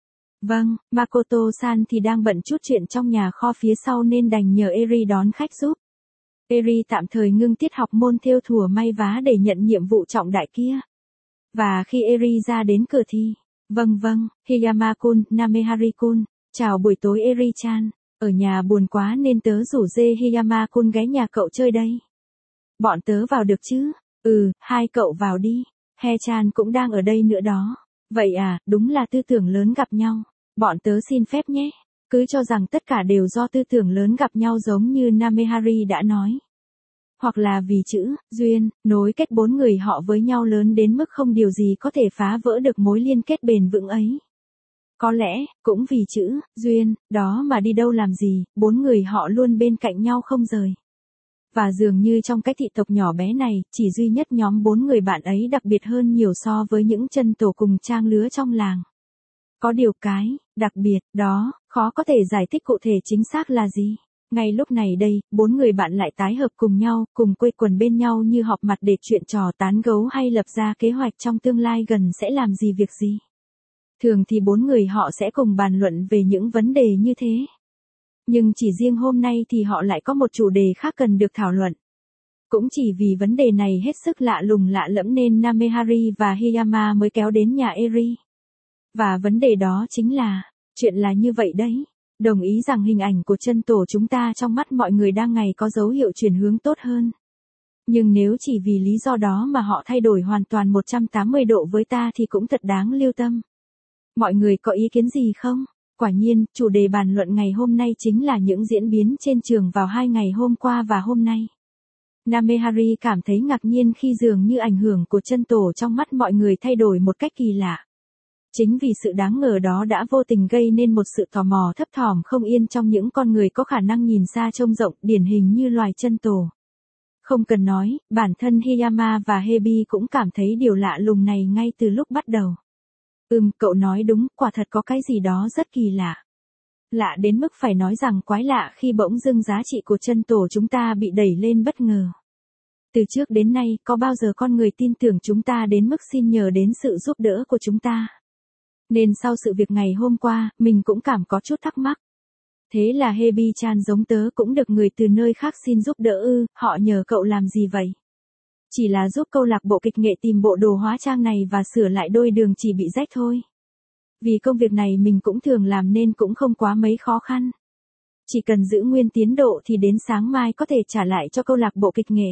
A: Vâng, Makoto-san thì đang bận chút chuyện trong nhà kho phía sau nên đành nhờ Eri đón khách giúp. Eri tạm thời ngưng tiết học môn thêu thùa may vá để nhận nhiệm vụ trọng đại kia. Và khi Eri ra đến cửa thì, vâng, Hiyama-kun, Namehari-kun, chào buổi tối Eri-chan, ở nhà buồn quá nên tớ rủ dê Hiyama-kun ghé nhà cậu chơi đây. Bọn tớ vào được chứ? Hai cậu vào đi, He-chan cũng đang ở đây nữa đó. Vậy à, đúng là tư tưởng lớn gặp nhau. Bọn tớ xin phép nhé. Cứ cho rằng tất cả đều do tư tưởng lớn gặp nhau giống như Namehari đã nói. Hoặc là vì chữ, duyên, nối kết bốn người họ với nhau lớn đến mức không điều gì có thể phá vỡ được mối liên kết bền vững ấy. Có lẽ, cũng vì chữ, duyên, đó mà đi đâu làm gì, bốn người họ luôn bên cạnh nhau không rời. Và dường như trong cái thị tộc nhỏ bé này, chỉ duy nhất nhóm bốn người bạn ấy đặc biệt hơn nhiều so với những chân tổ cùng trang lứa trong làng. Có điều cái, đặc biệt, đó, khó có thể giải thích cụ thể chính xác là gì. Ngay lúc này đây, bốn người bạn lại tái hợp cùng nhau, cùng quây quần bên nhau như họp mặt để chuyện trò tán gấu hay lập ra kế hoạch trong tương lai gần sẽ làm gì việc gì. Thường thì bốn người họ sẽ cùng bàn luận về những vấn đề như thế. Nhưng chỉ riêng hôm nay thì họ lại có một chủ đề khác cần được thảo luận. Cũng chỉ vì vấn đề này hết sức lạ lùng lạ lẫm nên Namehari và Hiyama mới kéo đến nhà Eri. Và vấn đề đó chính là, chuyện là như vậy đấy. Đồng ý rằng hình ảnh của chân tổ chúng ta trong mắt mọi người đang ngày có dấu hiệu chuyển hướng tốt hơn. Nhưng nếu chỉ vì lý do đó mà họ thay đổi hoàn toàn 180 độ với ta thì cũng thật đáng lưu tâm. Mọi người có ý kiến gì không? Quả nhiên, chủ đề bàn luận ngày hôm nay chính là những diễn biến trên trường vào 2 ngày hôm qua và hôm nay. Namehari cảm thấy ngạc nhiên khi dường như ảnh hưởng của chân tổ trong mắt mọi người thay đổi một cách kỳ lạ. Chính vì sự đáng ngờ đó đã vô tình gây nên một sự tò mò thấp thỏm không yên trong những con người có khả năng nhìn xa trông rộng điển hình như loài chân tổ. Không cần nói, bản thân Hiyama và Hebi cũng cảm thấy điều lạ lùng này ngay từ lúc bắt đầu. Cậu nói đúng, quả thật có cái gì đó rất kỳ lạ. Lạ đến mức phải nói rằng quái lạ khi bỗng dưng giá trị của chân tổ chúng ta bị đẩy lên bất ngờ. Từ trước đến nay, có bao giờ con người tin tưởng chúng ta đến mức xin nhờ đến sự giúp đỡ của chúng ta? Nên sau sự việc ngày hôm qua, mình cũng cảm có chút thắc mắc. Thế là Hebi-chan giống tớ cũng được người từ nơi khác xin giúp đỡ họ nhờ cậu làm gì vậy? Chỉ là giúp câu lạc bộ kịch nghệ tìm bộ đồ hóa trang này và sửa lại đôi đường chỉ bị rách thôi. Vì công việc này mình cũng thường làm nên cũng không quá mấy khó khăn. Chỉ cần giữ nguyên tiến độ thì đến sáng mai có thể trả lại cho câu lạc bộ kịch nghệ.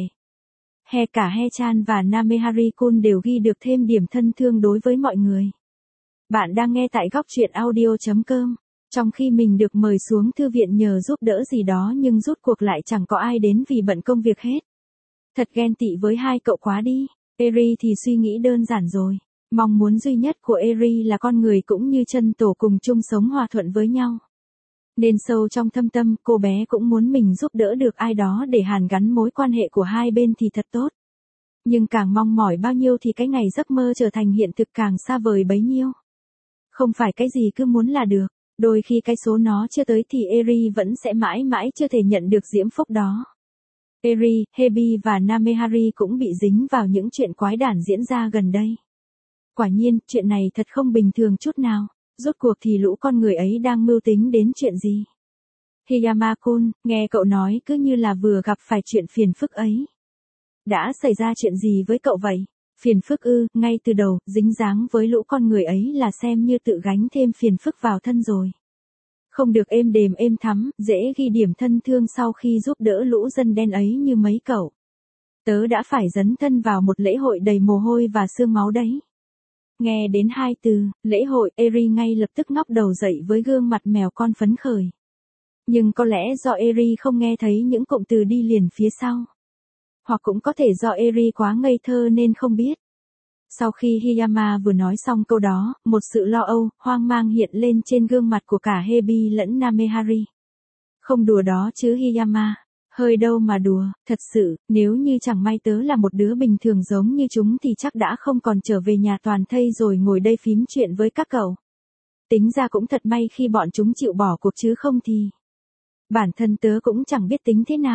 A: Cả He-chan và Namehari-kun đều ghi được thêm điểm thân thương đối với mọi người. Bạn đang nghe tại góc truyện audio.com. Trong khi mình được mời xuống thư viện nhờ giúp đỡ gì đó nhưng rút cuộc lại chẳng có ai đến vì bận công việc hết. Thật ghen tị với hai cậu quá đi. Eri thì suy nghĩ đơn giản rồi. Mong muốn duy nhất của Eri là con người cũng như chân tổ cùng chung sống hòa thuận với nhau. Nên sâu trong thâm tâm cô bé cũng muốn mình giúp đỡ được ai đó để hàn gắn mối quan hệ của hai bên thì thật tốt. Nhưng càng mong mỏi bao nhiêu thì cái ngày giấc mơ trở thành hiện thực càng xa vời bấy nhiêu. Không phải cái gì cứ muốn là được. Đôi khi cái số nó chưa tới thì Eri vẫn sẽ mãi mãi chưa thể nhận được diễm phúc đó. Eri, Hebi và Namehari cũng bị dính vào những chuyện quái đản diễn ra gần đây. Quả nhiên, chuyện này thật không bình thường chút nào. Rốt cuộc thì lũ con người ấy đang mưu tính đến chuyện gì? Hiyama-kun, nghe cậu nói cứ như là vừa gặp phải chuyện phiền phức ấy. Đã xảy ra chuyện gì với cậu vậy? Phiền phức ngay từ đầu, dính dáng với lũ con người ấy là xem như tự gánh thêm phiền phức vào thân rồi. Không được êm đềm êm thắm, dễ ghi điểm thân thương sau khi giúp đỡ lũ dân đen ấy như mấy cậu. Tớ đã phải dấn thân vào một lễ hội đầy mồ hôi và xương máu đấy. Nghe đến hai từ, lễ hội, Eri ngay lập tức ngóc đầu dậy với gương mặt mèo con phấn khởi. Nhưng có lẽ do Eri không nghe thấy những cụm từ đi liền phía sau. Hoặc cũng có thể do Eri quá ngây thơ nên không biết. Sau khi Hiyama vừa nói xong câu đó, một sự lo âu, hoang mang hiện lên trên gương mặt của cả Hebi lẫn Namehari. Không đùa đó chứ Hiyama. Hơi đâu mà đùa, thật sự, nếu như chẳng may tớ là một đứa bình thường giống như chúng thì chắc đã không còn trở về nhà toàn thây rồi ngồi đây phím chuyện với các cậu. Tính ra cũng thật may khi bọn chúng chịu bỏ cuộc chứ không thì. Bản thân tớ cũng chẳng biết tính thế nào.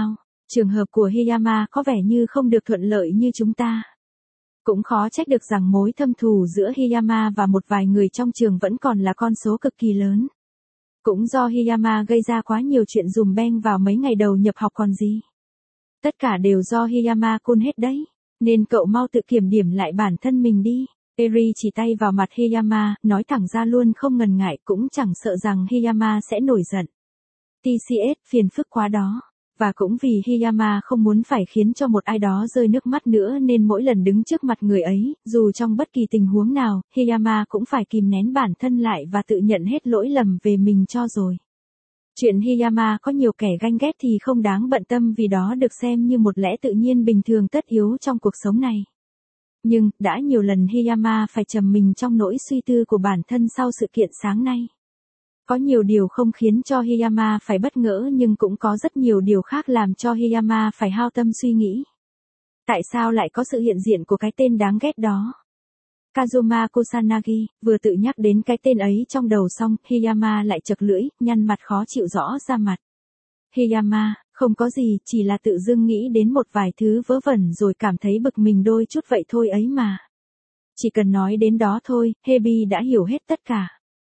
A: Trường hợp của Hiyama có vẻ như không được thuận lợi như chúng ta. Cũng khó trách được rằng mối thâm thù giữa Hiyama và một vài người trong trường vẫn còn là con số cực kỳ lớn. Cũng do Hiyama gây ra quá nhiều chuyện dùm beng vào mấy ngày đầu nhập học còn gì. Tất cả đều do Hiyama-kun hết đấy. Nên cậu mau tự kiểm điểm lại bản thân mình đi. Eri chỉ tay vào mặt Hiyama, nói thẳng ra luôn không ngần ngại, cũng chẳng sợ rằng Hiyama sẽ nổi giận. TCS, phiền phức quá đó. Và cũng vì Hiyama không muốn phải khiến cho một ai đó rơi nước mắt nữa nên mỗi lần đứng trước mặt người ấy, dù trong bất kỳ tình huống nào, Hiyama cũng phải kìm nén bản thân lại và tự nhận hết lỗi lầm về mình cho rồi. Chuyện Hiyama có nhiều kẻ ganh ghét thì không đáng bận tâm vì đó được xem như một lẽ tự nhiên bình thường tất yếu trong cuộc sống này. Nhưng, đã nhiều lần Hiyama phải trầm mình trong nỗi suy tư của bản thân sau sự kiện sáng nay. Có nhiều điều không khiến cho Hiyama phải bất ngỡ nhưng cũng có rất nhiều điều khác làm cho Hiyama phải hao tâm suy nghĩ. Tại sao lại có sự hiện diện của cái tên đáng ghét đó? Kazuma Kusanagi, vừa tự nhắc đến cái tên ấy trong đầu xong, Hiyama lại chật lưỡi, nhăn mặt khó chịu rõ ra mặt. Hiyama, không có gì, chỉ là tự dưng nghĩ đến một vài thứ vớ vẩn rồi cảm thấy bực mình đôi chút vậy thôi ấy mà. Chỉ cần nói đến đó thôi, Hebi đã hiểu hết tất cả.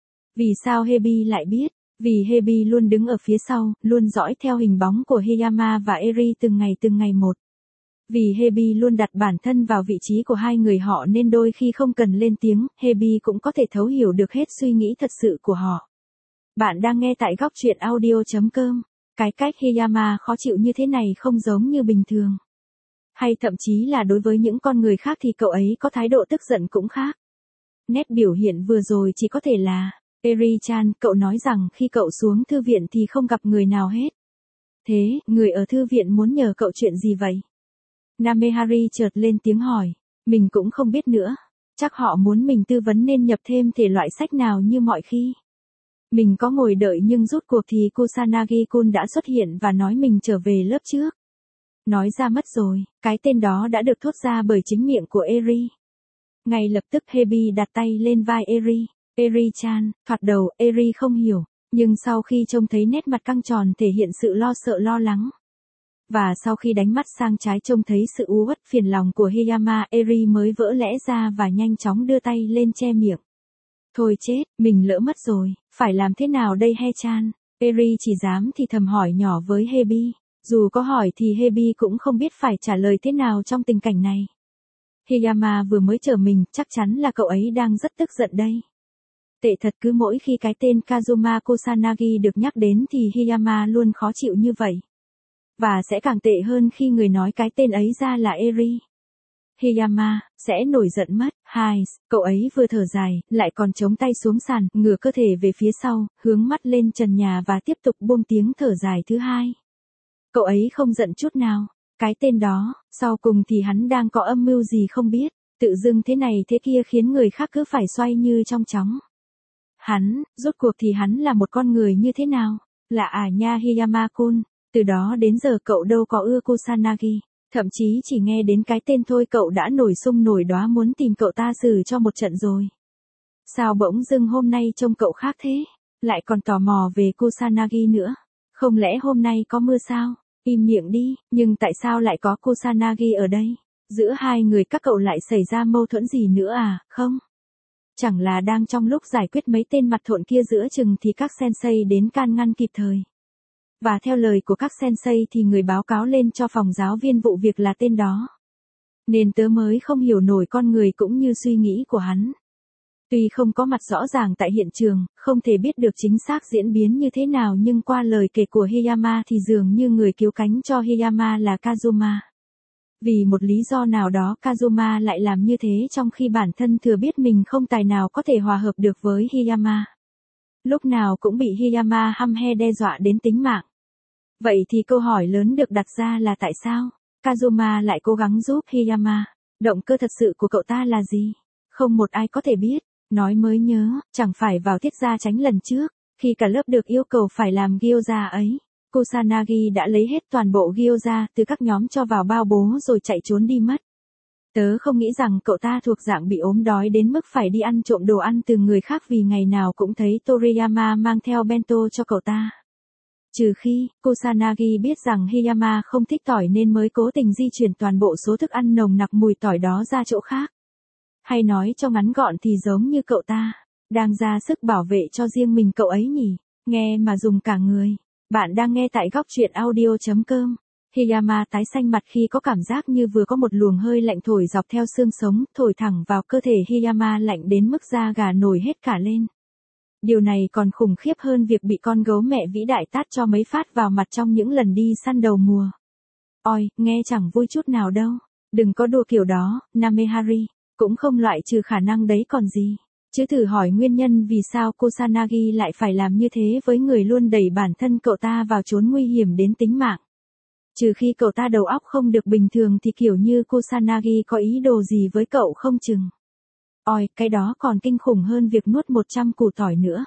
A: Vì sao Hebi lại biết? Vì Hebi luôn đứng ở phía sau, luôn dõi theo hình bóng của Hiyama và Eri từng ngày một. Vì Hebi luôn đặt bản thân vào vị trí của hai người họ nên đôi khi không cần lên tiếng, Hebi cũng có thể thấu hiểu được hết suy nghĩ thật sự của họ. Bạn đang nghe tại góc truyện audio.com. Cái cách Hiyama khó chịu như thế này không giống như bình thường. Hay thậm chí là đối với những con người khác thì cậu ấy có thái độ tức giận cũng khác. Nét biểu hiện vừa rồi chỉ có thể là, Eri-chan, cậu nói rằng khi cậu xuống thư viện thì không gặp người nào hết. Thế, người ở thư viện muốn nhờ cậu chuyện gì vậy? Namehari chợt lên tiếng hỏi, mình cũng không biết nữa. Chắc họ muốn mình tư vấn nên nhập thêm thể loại sách nào như mọi khi. Mình có ngồi đợi nhưng rút cuộc thì Kusanagi-kun đã xuất hiện và nói mình trở về lớp trước. Nói ra mất rồi, cái tên đó đã được thốt ra bởi chính miệng của Eri. Ngay lập tức Hebi đặt tay lên vai Eri. Eri-chan, thoạt đầu Eri không hiểu, nhưng sau khi trông thấy nét mặt căng tròn thể hiện sự lo sợ lo lắng. Và sau khi đánh mắt sang trái trông thấy sự u uất phiền lòng của Hiyama, Eri mới vỡ lẽ ra và nhanh chóng đưa tay lên che miệng. Thôi chết, mình lỡ mất rồi, phải làm thế nào đây He-chan? Eri chỉ dám thì thầm hỏi nhỏ với Hebi. Dù có hỏi thì Hebi cũng không biết phải trả lời thế nào trong tình cảnh này. Hiyama vừa mới trở mình, chắc chắn là cậu ấy đang rất tức giận đây. Tệ thật, cứ mỗi khi cái tên Kazuma Kusanagi được nhắc đến thì Hiyama luôn khó chịu như vậy. Và sẽ càng tệ hơn khi người nói cái tên ấy ra là Eri. Hiyama, sẽ nổi giận mất. Hai, cậu ấy vừa thở dài, lại còn chống tay xuống sàn, ngửa cơ thể về phía sau, hướng mắt lên trần nhà và tiếp tục buông tiếng thở dài thứ hai. Cậu ấy không giận chút nào. Cái tên đó, sau cùng thì hắn đang có âm mưu gì không biết, tự dưng thế này thế kia khiến người khác cứ phải xoay như trong chóng. Rốt cuộc thì hắn là một con người như thế nào? Lạ à nha Hiyama-kun, từ đó đến giờ cậu đâu có ưa Kusanagi, thậm chí chỉ nghe đến cái tên thôi cậu đã nổi xung nổi đóa muốn tìm cậu ta xử cho một trận rồi. Sao bỗng dưng hôm nay trông cậu khác thế? Lại còn tò mò về Kusanagi nữa. Không lẽ hôm nay có mưa sao? Im miệng đi, nhưng tại sao lại có Kusanagi ở đây? Giữa hai người các cậu lại xảy ra mâu thuẫn gì nữa à, không? Chẳng là đang trong lúc giải quyết mấy tên mặt thộn kia giữa chừng thì các sensei đến can ngăn kịp thời. Và theo lời của các sensei thì người báo cáo lên cho phòng giáo viên vụ việc là tên đó. Nên tớ mới không hiểu nổi con người cũng như suy nghĩ của hắn. Tuy không có mặt rõ ràng tại hiện trường, không thể biết được chính xác diễn biến như thế nào nhưng qua lời kể của Hiyama thì dường như người cứu cánh cho Hiyama là Kazuma. Vì một lý do nào đó Kazuma lại làm như thế trong khi bản thân thừa biết mình không tài nào có thể hòa hợp được với Hiyama. Lúc nào cũng bị Hiyama hăm he đe dọa đến tính mạng. Vậy thì câu hỏi lớn được đặt ra là tại sao Kazuma lại cố gắng giúp Hiyama? Động cơ thật sự của cậu ta là gì? Không một ai có thể biết. Nói mới nhớ, chẳng phải vào tiết gia tránh lần trước, khi cả lớp được yêu cầu phải làm gyoza ấy. Kusanagi đã lấy hết toàn bộ gyoza từ các nhóm cho vào bao bố rồi chạy trốn đi mất. Tớ không nghĩ rằng cậu ta thuộc dạng bị ốm đói đến mức phải đi ăn trộm đồ ăn từ người khác vì ngày nào cũng thấy Toriyama mang theo bento cho cậu ta. Trừ khi, Kusanagi biết rằng Hiyama không thích tỏi nên mới cố tình di chuyển toàn bộ số thức ăn nồng nặc mùi tỏi đó ra chỗ khác. Hay nói cho ngắn gọn thì giống như cậu ta, đang ra sức bảo vệ cho riêng mình cậu ấy nhỉ, nghe mà dùng cả người. Bạn đang nghe tại góc truyện audio.com. Hiyama tái xanh mặt khi có cảm giác như vừa có một luồng hơi lạnh thổi dọc theo xương sống, thổi thẳng vào cơ thể Hiyama lạnh đến mức da gà nổi hết cả lên. Điều này còn khủng khiếp hơn việc bị con gấu mẹ vĩ đại tát cho mấy phát vào mặt trong những lần đi săn đầu mùa. Ôi, nghe chẳng vui chút nào đâu. Đừng có đùa kiểu đó, Namehari. Cũng không loại trừ khả năng đấy còn gì. Chứ thử hỏi nguyên nhân vì sao Kusanagi lại phải làm như thế với người luôn đẩy bản thân cậu ta vào chốn nguy hiểm đến tính mạng. Trừ khi cậu ta đầu óc không được bình thường thì kiểu như Kusanagi có ý đồ gì với cậu không chừng. Ôi, cái đó còn kinh khủng hơn việc nuốt 100 củ tỏi nữa.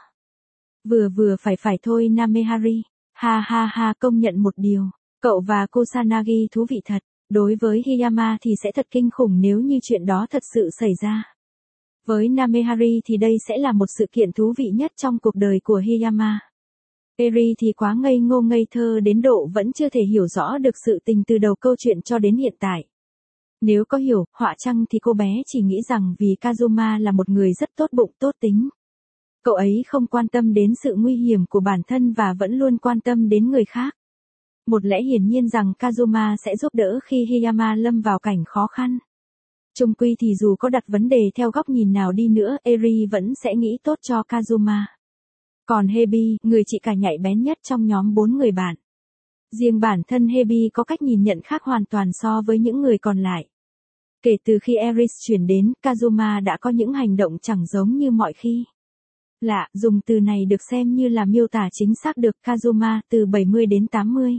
A: Vừa phải thôi Namehari. Ha ha ha, công nhận một điều. Cậu và Kusanagi thú vị thật. Đối với Hiyama thì sẽ thật kinh khủng nếu như chuyện đó thật sự xảy ra. Với Namehari thì đây sẽ là một sự kiện thú vị nhất trong cuộc đời của Hiyama. Eri thì quá ngây ngô ngây thơ đến độ vẫn chưa thể hiểu rõ được sự tình từ đầu câu chuyện cho đến hiện tại. Nếu có hiểu, họa chăng thì cô bé chỉ nghĩ rằng vì Kazuma là một người rất tốt bụng tốt tính. Cậu ấy không quan tâm đến sự nguy hiểm của bản thân và vẫn luôn quan tâm đến người khác. Một lẽ hiển nhiên rằng Kazuma sẽ giúp đỡ khi Hiyama lâm vào cảnh khó khăn. Chung quy thì dù có đặt vấn đề theo góc nhìn nào đi nữa, Eri vẫn sẽ nghĩ tốt cho Kazuma. Còn Hebi, người chị cả nhạy bén nhất trong nhóm 4 người bạn. Riêng bản thân Hebi có cách nhìn nhận khác hoàn toàn so với những người còn lại. Kể từ khi Eris chuyển đến, Kazuma đã có những hành động chẳng giống như mọi khi. Lạ, dùng từ này được xem như là miêu tả chính xác được Kazuma từ 70 đến 80.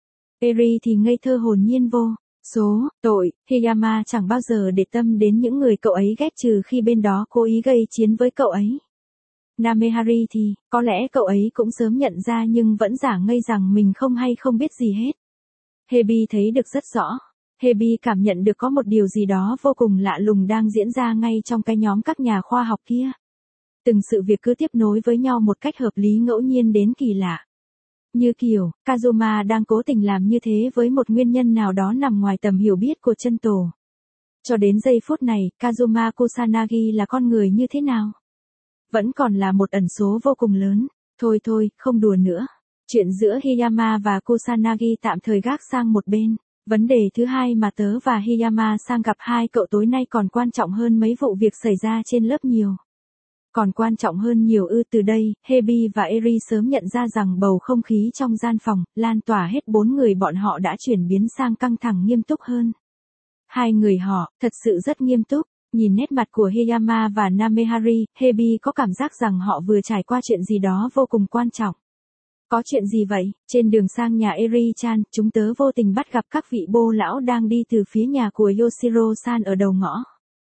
A: Eri thì ngây thơ hồn nhiên vô số tội, Hiyama chẳng bao giờ để tâm đến những người cậu ấy ghét trừ khi bên đó cố ý gây chiến với cậu ấy. Namehari thì, có lẽ cậu ấy cũng sớm nhận ra nhưng vẫn giả ngây rằng mình không hay không biết gì hết. Hebi thấy được rất rõ. Hebi cảm nhận được có một điều gì đó vô cùng lạ lùng đang diễn ra ngay trong cái nhóm các nhà khoa học kia. Từng sự việc cứ tiếp nối với nhau một cách hợp lý ngẫu nhiên đến kỳ lạ. Như kiểu, Kazuma đang cố tình làm như thế với một nguyên nhân nào đó nằm ngoài tầm hiểu biết của chân tổ. Cho đến giây phút này, Kazuma Kusanagi là con người như thế nào? Vẫn còn là một ẩn số vô cùng lớn. Thôi, không đùa nữa. Chuyện giữa Hiyama và Kusanagi tạm thời gác sang một bên. Vấn đề thứ hai mà tớ và Hiyama sang gặp hai cậu tối nay còn quan trọng hơn mấy vụ việc xảy ra trên lớp nhiều. Còn quan trọng hơn nhiều từ đây, Hebi và Eri sớm nhận ra rằng bầu không khí trong gian phòng, lan tỏa hết 4 người bọn họ đã chuyển biến sang căng thẳng nghiêm túc hơn. Hai người họ, thật sự rất nghiêm túc. Nhìn nét mặt của Hiyama và Namehari, Hebi có cảm giác rằng họ vừa trải qua chuyện gì đó vô cùng quan trọng. Có chuyện gì vậy? Trên đường sang nhà Eri-chan, chúng tớ vô tình bắt gặp các vị bô lão đang đi từ phía nhà của Yoshiro-san ở đầu ngõ.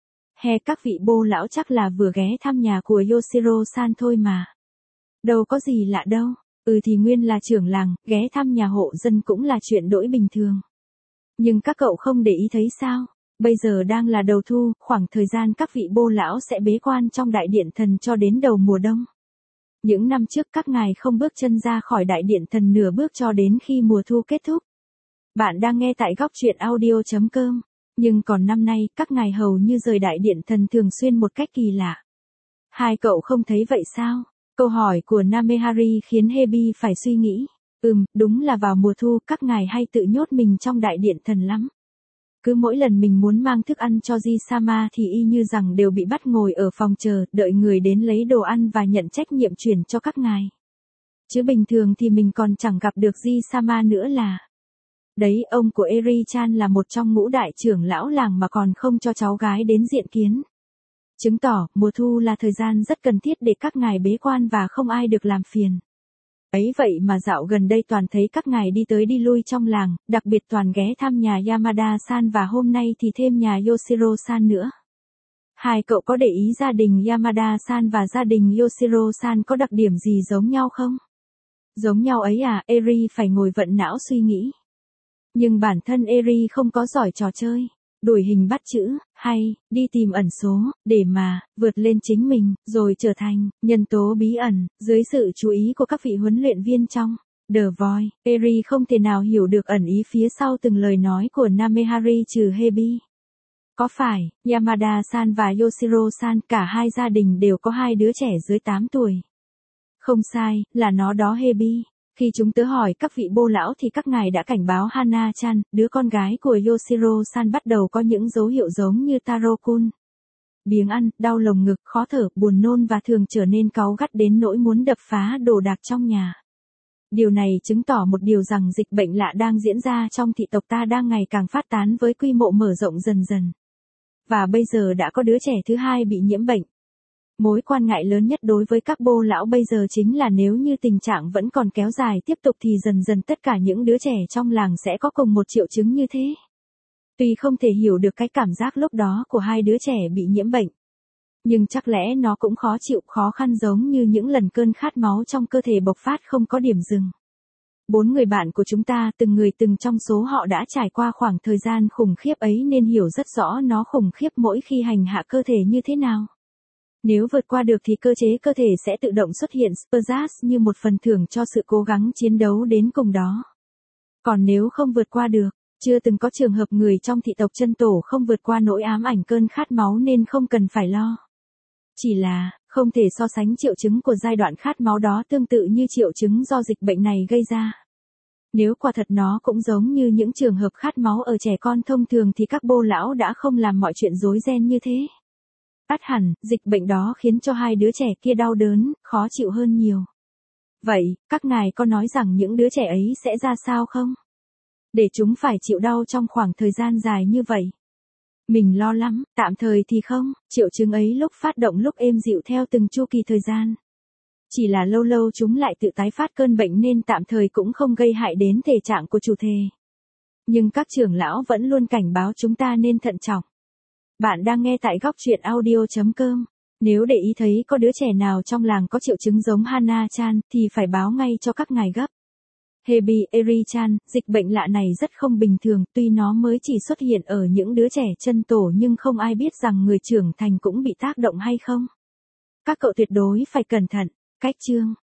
A: Các vị bô lão chắc là vừa ghé thăm nhà của Yoshiro-san thôi mà. Đâu có gì lạ đâu. Thì nguyên là trưởng làng, ghé thăm nhà hộ dân cũng là chuyện đỗi bình thường. Nhưng các cậu không để ý thấy sao? Bây giờ đang là đầu thu, khoảng thời gian các vị bô lão sẽ bế quan trong đại điện thần cho đến đầu mùa đông. Những năm trước các ngài không bước chân ra khỏi đại điện thần nửa bước cho đến khi mùa thu kết thúc. Bạn đang nghe tại góc truyện audio.com. Nhưng còn năm nay, các ngài hầu như rời đại điện thần thường xuyên một cách kỳ lạ. Hai cậu không thấy vậy sao? Câu hỏi của Namehari khiến Hebi phải suy nghĩ. Đúng là vào mùa thu các ngài hay tự nhốt mình trong đại điện thần lắm. Cứ mỗi lần mình muốn mang thức ăn cho Ji-sama thì y như rằng đều bị bắt ngồi ở phòng chờ, đợi người đến lấy đồ ăn và nhận trách nhiệm chuyển cho các ngài. Chứ bình thường thì mình còn chẳng gặp được Ji-sama nữa là. Đấy, ông của Eri-chan là một trong ngũ đại trưởng lão làng mà còn không cho cháu gái đến diện kiến. Chứng tỏ, mùa thu là thời gian rất cần thiết để các ngài bế quan và không ai được làm phiền. Ấy vậy mà dạo gần đây toàn thấy các ngài đi tới đi lui trong làng, đặc biệt toàn ghé thăm nhà Yamada-san và hôm nay thì thêm nhà Yoshiro-san nữa. Hai cậu có để ý gia đình Yamada-san và gia đình Yoshiro-san có đặc điểm gì giống nhau không? Giống nhau ấy à? Eri phải ngồi vận não suy nghĩ. Nhưng bản thân Eri không có giỏi trò chơi, đuổi hình bắt chữ, hay, đi tìm ẩn số, để mà, vượt lên chính mình, rồi trở thành, nhân tố bí ẩn, dưới sự chú ý của các vị huấn luyện viên trong The Voice, Eri không thể nào hiểu được ẩn ý phía sau từng lời nói của Namehari trừ Hebi. Có phải, Yamada-san và Yoshiro-san cả hai gia đình đều có hai đứa trẻ dưới 8 tuổi? Không sai, là nó đó Hebi. Khi chúng tớ hỏi các vị bô lão thì các ngài đã cảnh báo Hana-chan, đứa con gái của Yoshiro-san bắt đầu có những dấu hiệu giống như Taro-kun. Biếng ăn, đau lồng ngực, khó thở, buồn nôn và thường trở nên cáu gắt đến nỗi muốn đập phá đồ đạc trong nhà. Điều này chứng tỏ một điều rằng dịch bệnh lạ đang diễn ra trong thị tộc ta đang ngày càng phát tán với quy mô mở rộng dần dần. Và bây giờ đã có đứa trẻ thứ hai bị nhiễm bệnh. Mối quan ngại lớn nhất đối với các bô lão bây giờ chính là nếu như tình trạng vẫn còn kéo dài tiếp tục thì dần dần tất cả những đứa trẻ trong làng sẽ có cùng một triệu chứng như thế. Tuy không thể hiểu được cái cảm giác lúc đó của hai đứa trẻ bị nhiễm bệnh, nhưng chắc lẽ nó cũng khó chịu khó khăn giống như những lần cơn khát máu trong cơ thể bộc phát không có điểm dừng. 4 người bạn của chúng ta từng người từng trong số họ đã trải qua khoảng thời gian khủng khiếp ấy nên hiểu rất rõ nó khủng khiếp mỗi khi hành hạ cơ thể như thế nào. Nếu vượt qua được thì cơ chế cơ thể sẽ tự động xuất hiện spasm như một phần thưởng cho sự cố gắng chiến đấu đến cùng đó. Còn nếu không vượt qua được, chưa từng có trường hợp người trong thị tộc chân tổ không vượt qua nỗi ám ảnh cơn khát máu nên không cần phải lo. Chỉ là, không thể so sánh triệu chứng của giai đoạn khát máu đó tương tự như triệu chứng do dịch bệnh này gây ra. Nếu quả thật nó cũng giống như những trường hợp khát máu ở trẻ con thông thường thì các bô lão đã không làm mọi chuyện rối ren như thế. Ắt hẳn, dịch bệnh đó khiến cho hai đứa trẻ kia đau đớn, khó chịu hơn nhiều. Vậy, các ngài có nói rằng những đứa trẻ ấy sẽ ra sao không? Để chúng phải chịu đau trong khoảng thời gian dài như vậy. Mình lo lắm, tạm thời thì không, triệu chứng ấy lúc phát động lúc êm dịu theo từng chu kỳ thời gian. Chỉ là lâu lâu chúng lại tự tái phát cơn bệnh nên tạm thời cũng không gây hại đến thể trạng của chủ thể. Nhưng các trưởng lão vẫn luôn cảnh báo chúng ta nên thận trọng. Bạn đang nghe tại góc truyện audio.com. Nếu để ý thấy có đứa trẻ nào trong làng có triệu chứng giống Hana-chan thì phải báo ngay cho các ngài gấp. Hebi, Eri-chan, dịch bệnh lạ này rất không bình thường, tuy nó mới chỉ xuất hiện ở những đứa trẻ chân tổ nhưng không ai biết rằng người trưởng thành cũng bị tác động hay không. Các cậu tuyệt đối phải cẩn thận. Cách chương